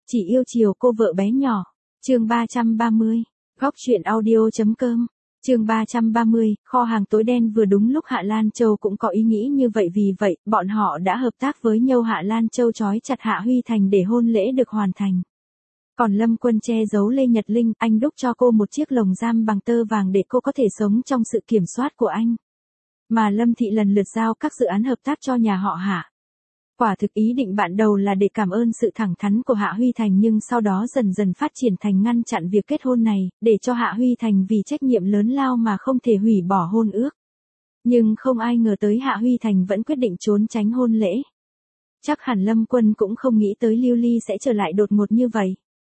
Chỉ yêu chiều cô vợ bé nhỏ. Chương 330. Góc truyện audio.com. Chương 330, kho hàng tối đen. Vừa đúng lúc Hạ Lan Châu cũng có ý nghĩ như vậy, vì vậy, bọn họ đã hợp tác với nhau. Hạ Lan Châu trói chặt Hạ Huy Thành để hôn lễ được hoàn thành. Còn Lâm Quân che giấu Lê Nhật Linh, anh đúc cho cô một chiếc lồng giam bằng tơ vàng để cô có thể sống trong sự kiểm soát của anh. Mà Lâm Thị lần lượt giao các dự án hợp tác cho nhà họ Hạ. Quả thực ý định ban đầu là để cảm ơn sự thẳng thắn của Hạ Huy Thành, nhưng sau đó dần dần phát triển thành ngăn chặn việc kết hôn này, để cho Hạ Huy Thành vì trách nhiệm lớn lao mà không thể hủy bỏ hôn ước. Nhưng không ai ngờ tới Hạ Huy Thành vẫn quyết định trốn tránh hôn lễ. Chắc hẳn Lâm Quân cũng không nghĩ tới Lưu Ly sẽ trở lại đột ngột như vậy.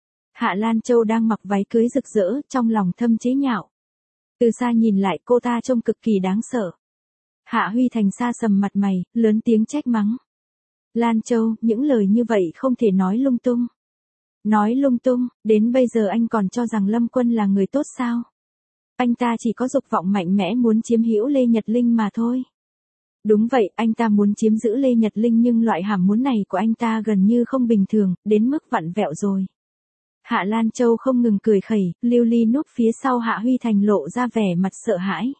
Hạ Lan Châu đang mặc váy cưới rực rỡ, trong lòng thâm chế nhạo. Từ xa nhìn lại, cô ta trông cực kỳ đáng sợ. Hạ Huy Thành sa sầm mặt mày, lớn tiếng trách mắng. Lan Châu, những lời như vậy không thể nói lung tung. Nói lung tung, đến bây giờ anh còn cho rằng Lâm Quân là người tốt sao? Anh ta chỉ có dục vọng mạnh mẽ muốn chiếm hữu Lê Nhật Linh mà thôi. Đúng vậy, anh ta muốn chiếm giữ Lê Nhật Linh, nhưng loại ham muốn này của anh ta gần như không bình thường, đến mức vặn vẹo rồi. Hạ Lan Châu không ngừng cười khẩy, Lưu Ly núp phía sau Hạ Huy Thành lộ ra vẻ mặt sợ hãi.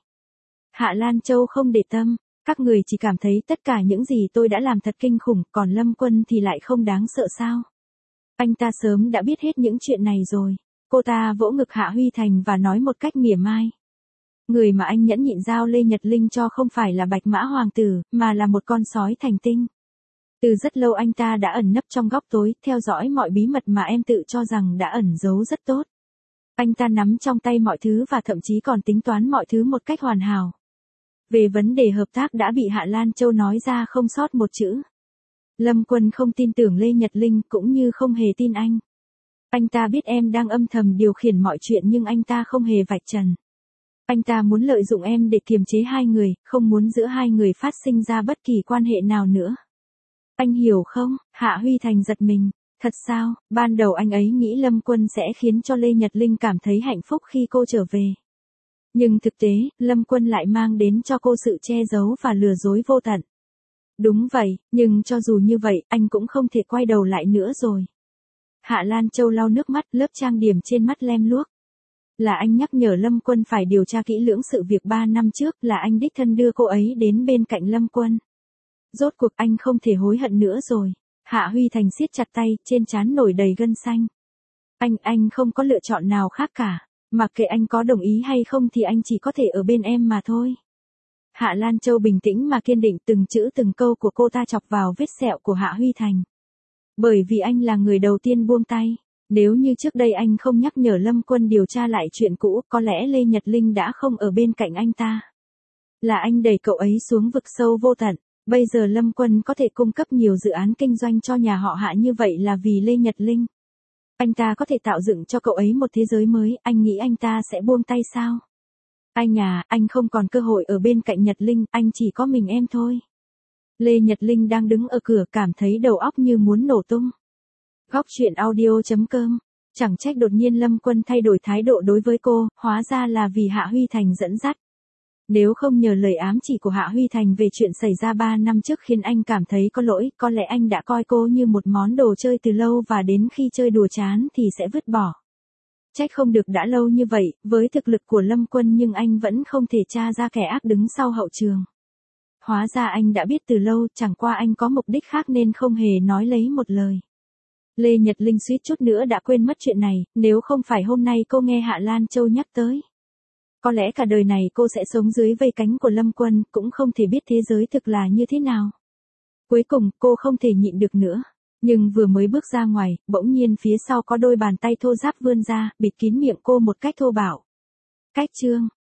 Hạ Lan Châu không để tâm. Các người chỉ cảm thấy tất cả những gì tôi đã làm thật kinh khủng, còn Lâm Quân thì lại không đáng sợ sao? Anh ta sớm đã biết hết những chuyện này rồi. Cô ta vỗ ngực Hạ Huy Thành và nói một cách mỉa mai. Người mà anh nhẫn nhịn giao Lê Nhật Linh cho không phải là Bạch Mã Hoàng tử, mà là một con sói thành tinh. Từ rất lâu anh ta đã ẩn nấp trong góc tối, theo dõi mọi bí mật mà em tự cho rằng đã ẩn giấu rất tốt. Anh ta nắm trong tay mọi thứ và thậm chí còn tính toán mọi thứ một cách hoàn hảo. Về vấn đề hợp tác đã bị Hạ Lan Châu nói ra không sót một chữ. Lâm Quân không tin tưởng Lê Nhật Linh, cũng như không hề tin anh. Anh ta biết em đang âm thầm điều khiển mọi chuyện, nhưng anh ta không hề vạch trần. Anh ta muốn lợi dụng em để kiềm chế hai người, không muốn giữa hai người phát sinh ra bất kỳ quan hệ nào nữa. Anh hiểu không? Hạ Huy Thành giật mình. Thật sao? Ban đầu anh ấy nghĩ Lâm Quân sẽ khiến cho Lê Nhật Linh cảm thấy hạnh phúc khi cô trở về. Nhưng thực tế, Lâm Quân lại mang đến cho cô sự che giấu và lừa dối vô tận. Đúng vậy, nhưng cho dù như vậy, anh cũng không thể quay đầu lại nữa rồi. Hạ Lan Châu lau nước mắt, lớp trang điểm trên mắt lem luốc. Là anh nhắc nhở Lâm Quân phải điều tra kỹ lưỡng sự việc 3 năm trước, là anh đích thân đưa cô ấy đến bên cạnh Lâm Quân. Rốt cuộc anh không thể hối hận nữa rồi. Hạ Huy Thành siết chặt tay, trên trán nổi đầy gân xanh. Anh không có lựa chọn nào khác cả. Mặc kệ anh có đồng ý hay không thì anh chỉ có thể ở bên em mà thôi. Hạ Lan Châu bình tĩnh mà kiên định, từng chữ từng câu của cô ta chọc vào vết sẹo của Hạ Huy Thành. Bởi vì anh là người đầu tiên buông tay. Nếu như trước đây anh không nhắc nhở Lâm Quân điều tra lại chuyện cũ, có lẽ Lê Nhật Linh đã không ở bên cạnh anh ta. Là anh đẩy cậu ấy xuống vực sâu vô tận. Bây giờ Lâm Quân có thể cung cấp nhiều dự án kinh doanh cho nhà họ Hạ như vậy là vì Lê Nhật Linh. Anh ta có thể tạo dựng cho cậu ấy một thế giới mới, anh nghĩ anh ta sẽ buông tay sao? Anh không còn cơ hội ở bên cạnh Nhật Linh, anh chỉ có mình em thôi. Lê Nhật Linh đang đứng ở cửa, cảm thấy đầu óc như muốn nổ tung. Góc truyện audio.com. Chẳng trách đột nhiên Lâm Quân thay đổi thái độ đối với cô, hóa ra là vì Hạ Huy Thành dẫn dắt. Nếu không nhờ lời ám chỉ của Hạ Huy Thành về chuyện xảy ra 3 năm trước khiến anh cảm thấy có lỗi, có lẽ anh đã coi cô như một món đồ chơi từ lâu và đến khi chơi đùa chán thì sẽ vứt bỏ. Trách không được đã lâu như vậy, với thực lực của Lâm Quân nhưng anh vẫn không thể tra ra kẻ ác đứng sau hậu trường. Hóa ra anh đã biết từ lâu, chẳng qua anh có mục đích khác nên không hề nói lấy một lời. Lê Nhật Linh suýt chút nữa đã quên mất chuyện này, nếu không phải hôm nay cô nghe Hạ Lan Châu nhắc tới. Có lẽ cả đời này cô sẽ sống dưới vây cánh của Lâm Quân, cũng không thể biết thế giới thực là như thế nào. Cuối cùng, cô không thể nhịn được nữa. Nhưng vừa mới bước ra ngoài, bỗng nhiên phía sau có đôi bàn tay thô ráp vươn ra, bịt kín miệng cô một cách thô bạo. Cách chương